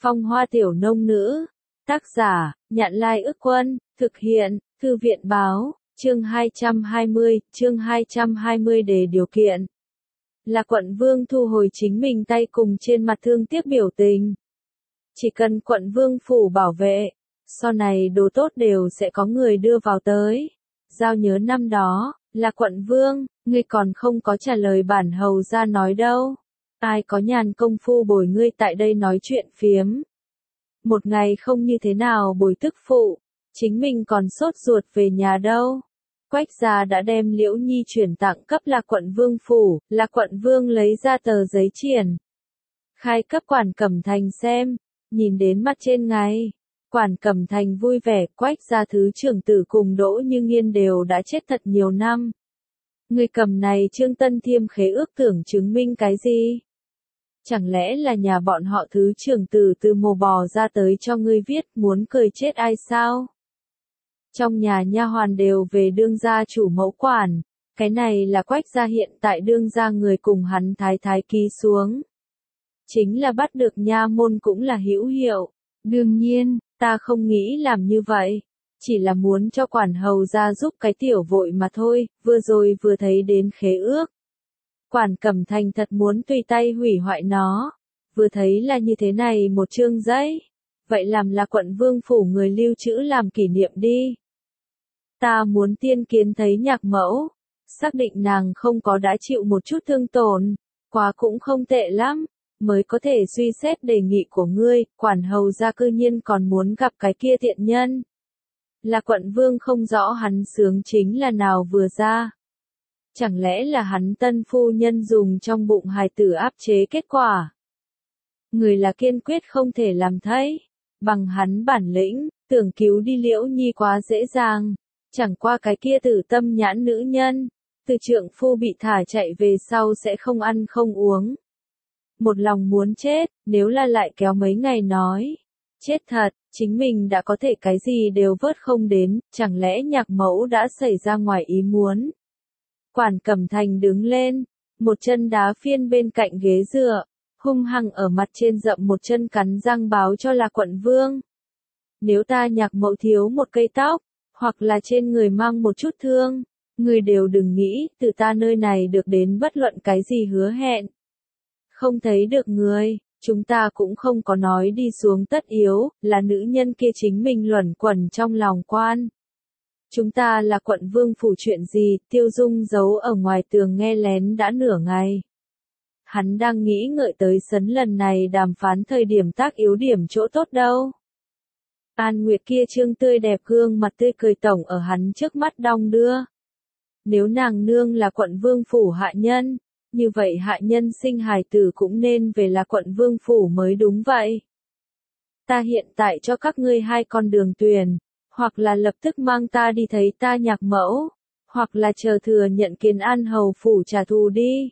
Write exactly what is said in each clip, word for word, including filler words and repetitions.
Phong hoa tiểu nông nữ. Tác giả, Nhạn Lai Ức Quân, thực hiện, Thư viện Báo, chương hai trăm hai mươi, chương hai trăm hai mươi đề điều kiện. Là quận vương thu hồi chính mình tay cùng trên mặt thương tiếc biểu tình. Chỉ cần quận vương phủ bảo vệ, sau này đồ tốt đều sẽ có người đưa vào tới. Giao nhớ năm đó, là quận vương, ngươi còn không có trả lời bản hầu ra nói đâu. Ai có nhàn công phu bồi ngươi tại đây nói chuyện phiếm. Một ngày không như thế nào bồi tức phụ, chính mình còn sốt ruột về nhà đâu. Quách gia đã đem Liễu Nhi chuyển tặng cấp là quận vương phủ, là quận vương lấy ra tờ giấy triển. Khai cấp Quản Cẩm Thành xem, nhìn đến mắt trên ngay. Quản Cẩm Thành vui vẻ, Quách gia thứ trưởng tử cùng Đỗ Như Nghiên đều đã chết thật nhiều năm. Người cầm này Trương Tân Thiêm khế ước tưởng chứng minh cái gì? Chẳng lẽ là nhà bọn họ thứ trưởng tử từ mồ bò ra tới cho ngươi viết, muốn cười chết ai sao? Trong nhà nha hoàn đều về đương gia chủ mẫu quản, cái này là Quách gia hiện tại đương gia người cùng hắn thái thái ký xuống. Chính là bắt được nha môn cũng là hữu hiệu. Đương nhiên, ta không nghĩ làm như vậy, chỉ là muốn cho quản hầu ra giúp cái tiểu vội mà thôi, vừa rồi vừa thấy đến khế ước. Quản Cẩm Thành thật muốn tùy tay hủy hoại nó, vừa thấy là như thế này một chương giấy, vậy làm là quận vương phủ người lưu trữ làm kỷ niệm đi. Ta muốn tiên kiến thấy nhạc mẫu, xác định nàng không có đã chịu một chút thương tổn, quá cũng không tệ lắm, mới có thể suy xét đề nghị của ngươi. Quản hầu gia cư nhiên còn muốn gặp cái kia tiện nhân. Là quận vương không rõ hắn sướng chính là nào vừa ra. Chẳng lẽ là hắn tân phu nhân dùng trong bụng hài tử áp chế kết quả? Người là kiên quyết không thể làm thấy, bằng hắn bản lĩnh, tưởng cứu đi Liễu Nhi quá dễ dàng. Chẳng qua cái kia tử tâm nhãn nữ nhân, từ trượng phu bị thả chạy về sau sẽ không ăn không uống. Một lòng muốn chết, nếu là lại kéo mấy ngày nói. Chết thật, chính mình đã có thể cái gì đều vớt không đến, chẳng lẽ nhạc mẫu đã xảy ra ngoài ý muốn. Quản Cẩm Thành đứng lên, một chân đá phiên bên cạnh ghế dựa, hung hăng ở mặt trên dậm một chân cắn răng báo cho là quận vương. Nếu ta nhạc mẫu thiếu một cây tóc, hoặc là trên người mang một chút thương, người đều đừng nghĩ từ ta nơi này được đến bất luận cái gì hứa hẹn. Không thấy được người, chúng ta cũng không có nói đi xuống tất yếu, là nữ nhân kia chính mình luẩn quẩn trong lòng quan. Chúng ta là quận vương phủ chuyện gì, Tiêu Dung giấu ở ngoài tường nghe lén đã nửa ngày. Hắn đang nghĩ ngợi tới sấn lần này đàm phán thời điểm tác yếu điểm chỗ tốt đâu. An Nguyệt kia trương tươi đẹp gương mặt tươi cười tổng ở hắn trước mắt đong đưa. Nếu nàng nương là quận vương phủ hạ nhân, như vậy hạ nhân sinh hài tử cũng nên về là quận vương phủ mới đúng vậy. Ta hiện tại cho các ngươi hai con đường tuyển, hoặc là lập tức mang ta đi thấy ta nhạc mẫu, hoặc là chờ thừa nhận kiến An hầu phủ trả thù đi.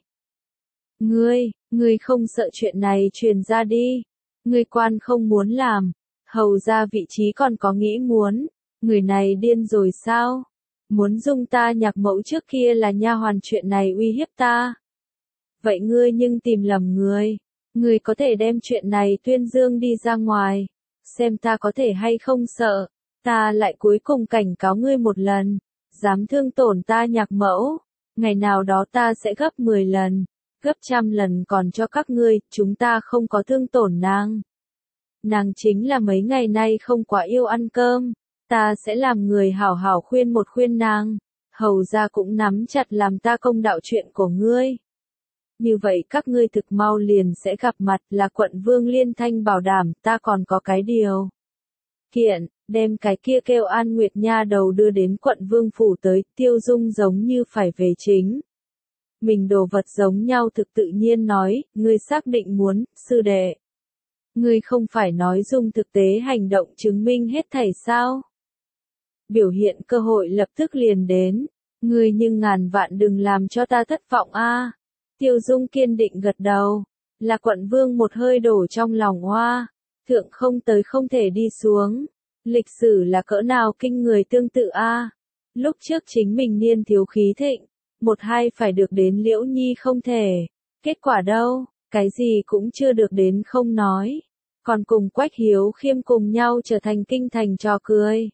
Ngươi, ngươi không sợ chuyện này truyền ra đi, ngươi quan không muốn làm, hầu ra vị trí còn có nghĩ muốn, người này điên rồi sao? Muốn dung ta nhạc mẫu trước kia là nha hoàn chuyện này uy hiếp ta. Vậy ngươi nhưng tìm lầm người, ngươi có thể đem chuyện này tuyên dương đi ra ngoài, xem ta có thể hay không sợ, ta lại cuối cùng cảnh cáo ngươi một lần, dám thương tổn ta nhạc mẫu, ngày nào đó ta sẽ gấp mười lần, gấp trăm lần còn cho các ngươi, chúng ta không có thương tổn nàng. Nàng chính là mấy ngày nay không quá yêu ăn cơm, ta sẽ làm người hảo hảo khuyên một khuyên nàng, hầu ra cũng nắm chặt làm ta công đạo chuyện của ngươi. Như vậy các ngươi thực mau liền sẽ gặp mặt, là quận vương liên thanh bảo đảm, ta còn có cái điều kiện, đem cái kia kêu An Nguyệt nha đầu đưa đến quận vương phủ tới. Tiêu Dung giống như phải về chính mình đồ vật giống nhau thực tự nhiên nói, ngươi xác định muốn, sư đệ. Ngươi không phải nói dùng thực tế hành động chứng minh hết thảy sao? Biểu hiện cơ hội lập tức liền đến, ngươi nhưng ngàn vạn đừng làm cho ta thất vọng a. À. Tiêu Dung kiên định gật đầu, là quận vương một hơi đổ trong lòng hoa, thượng không tới không thể đi xuống. Lịch sử là cỡ nào kinh người tương tự a. À. Lúc trước chính mình niên thiếu khí thịnh, một hai phải được đến Liễu Nhi không thể, kết quả đâu, cái gì cũng chưa được đến không nói. còn cùng Quách Hiếu Khiêm cùng nhau trở thành kinh thành trò cười.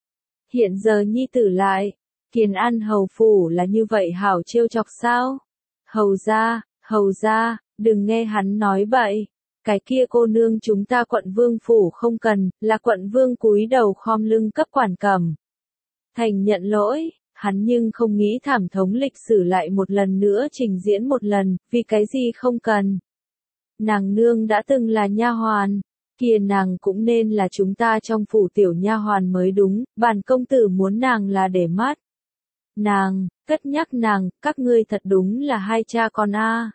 Hiện giờ nhi tử lại, Kiền An hầu phủ là như vậy hảo trêu chọc sao? Hầu gia, hầu gia, đừng nghe hắn nói bậy. Cái kia cô nương chúng ta quận vương phủ không cần, là quận vương cúi đầu khom lưng cấp quản Cẩm Thành nhận lỗi, hắn nhưng không nghĩ thảm thống lịch sử lại một lần nữa trình diễn một lần, vì cái gì không cần. Nàng nương đã từng là nha hoàn, kia nàng cũng nên là chúng ta trong phủ tiểu nha hoàn mới đúng, bản công tử muốn nàng là để mắt. Nàng, cất nhắc nàng, các ngươi thật đúng là hai cha con a.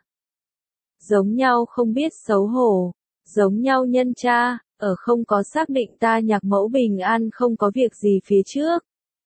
Giống nhau không biết xấu hổ, giống nhau nhân cha, ở không có xác định ta Nhạc Mẫu bình an không có việc gì phía trước.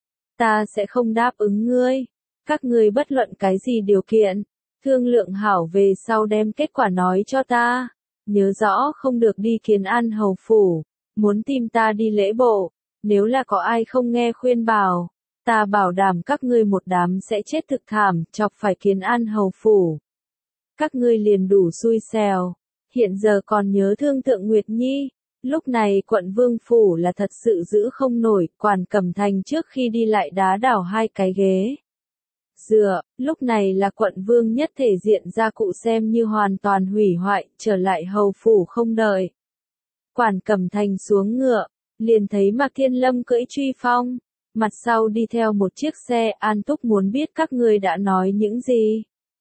Ta sẽ không đáp ứng ngươi, các ngươi bất luận cái gì điều kiện, thương lượng hảo về sau đem kết quả nói cho ta. Nhớ rõ không được đi Kiến An hầu phủ, muốn tìm ta đi lễ bộ, nếu là có ai không nghe khuyên bảo, ta bảo đảm các ngươi một đám sẽ chết thực thảm, chọc phải Kiến An hầu phủ. Các ngươi liền đủ xui xẻo, hiện giờ còn nhớ thương Thượng Nguyệt Nhi, lúc này quận vương phủ là thật sự giữ không nổi, quản Cẩm Thành trước khi đi lại đá đảo hai cái ghế. Dựa, lúc này là quận vương nhất thể diện ra cụ xem như hoàn toàn hủy hoại, trở lại hầu phủ không đợi. Quản Cẩm Thành xuống ngựa, liền thấy Mạc Thiên Lâm cưỡi truy phong, mặt sau đi theo một chiếc xe. An Túc muốn biết các ngươi đã nói những gì.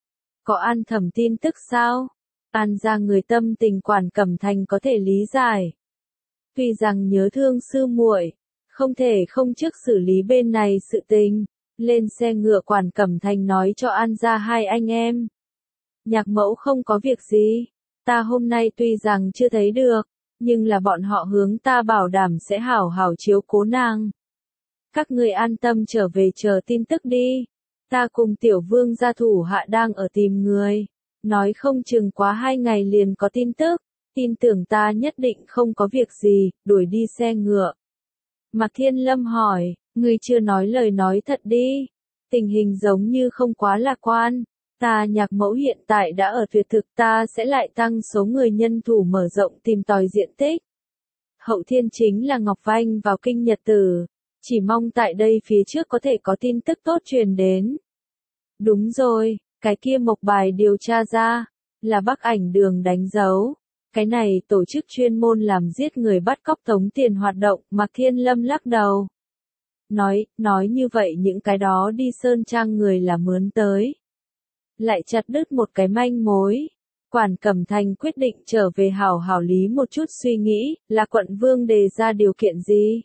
Có An Thẩm tin tức sao? An ra người tâm tình Quản Cẩm Thành có thể lý giải. Tuy rằng nhớ thương sư muội, không thể không trước xử lý bên này sự tình. Lên xe ngựa Quản Cẩm Thành nói cho An ra hai anh em. Nhạc Mẫu không có việc gì, ta hôm nay tuy rằng chưa thấy được, nhưng là bọn họ hướng ta bảo đảm sẽ hảo hảo chiếu cố nàng. Các ngươi an tâm trở về chờ tin tức đi. Ta cùng tiểu vương gia thủ hạ đang ở tìm người, nói không chừng quá hai ngày liền có tin tức, tin tưởng ta nhất định không có việc gì, đuổi đi xe ngựa. Mạc Thiên Lâm hỏi, ngươi chưa nói lời nói thật đi, tình hình giống như không quá lạc quan, ta Nhạc Mẫu hiện tại đã ở tuyệt thực, ta sẽ lại tăng số người nhân thủ mở rộng tìm tòi diện tích. Hậu thiên chính là Ngọc Vanh vào kinh nhật tử, chỉ mong tại đây phía trước có thể có tin tức tốt truyền đến. Đúng rồi, cái kia mộc bài điều tra ra, là Bắc Ảnh Đường đánh dấu. Cái này tổ chức chuyên môn làm giết người bắt cóc tống tiền hoạt động, Mạc Thiên Lâm lắc đầu. Nói, nói như vậy những cái đó đi Sơn Trang người là mướn tới. Lại chặt đứt một cái manh mối. Quản Cẩm Thành quyết định trở về hảo hảo lý một chút suy nghĩ, là quận vương đề ra điều kiện gì?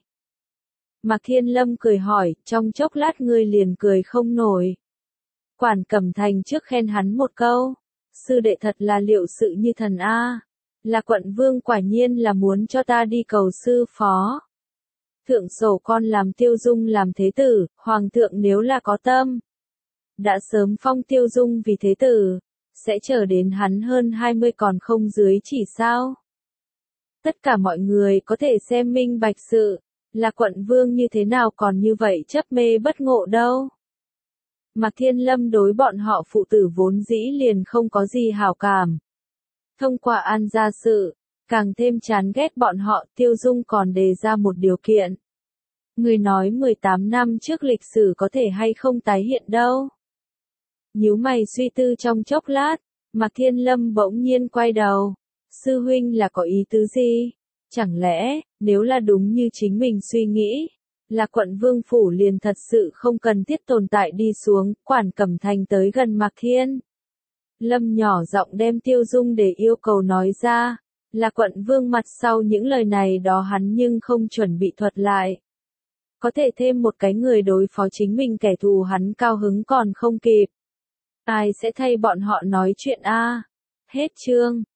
Mạc Thiên Lâm cười hỏi, trong chốc lát ngươi liền cười không nổi. Quản Cẩm Thành trước khen hắn một câu, sư đệ thật là liệu sự như thần a, là quận vương quả nhiên là muốn cho ta đi cầu sư phó. Thượng sổ con làm Tiêu Dung làm thế tử, hoàng thượng nếu là có tâm, đã sớm phong Tiêu Dung vì thế tử, sẽ chờ đến hắn hơn hai mươi còn không dưới chỉ sao. Tất cả mọi người có thể xem minh bạch sự, là quận vương như thế nào còn như vậy chấp mê bất ngộ đâu. Mạc Thiên Lâm đối bọn họ phụ tử vốn dĩ liền không có gì hảo cảm. Thông qua An gia sự, càng thêm chán ghét bọn họ. Tiêu Dung còn đề ra một điều kiện. Người nói mười tám năm trước lịch sử có thể hay không tái hiện đâu. Nhíu mày suy tư trong chốc lát, Mạc Thiên Lâm bỗng nhiên quay đầu. Sư huynh là có ý tứ gì? Chẳng lẽ, nếu là đúng như chính mình suy nghĩ, là quận vương phủ liền thật sự không cần thiết tồn tại đi xuống. Quản Cẩm Thành tới gần Mạc Thiên Lâm nhỏ giọng đem Tiêu Dung để yêu cầu nói ra, là quận vương mặt sau những lời này đó hắn nhưng không chuẩn bị thuật lại. Có thể thêm một cái người đối phó chính mình kẻ thù hắn cao hứng còn không kịp. Ai sẽ thay bọn họ nói chuyện a? Hết chương.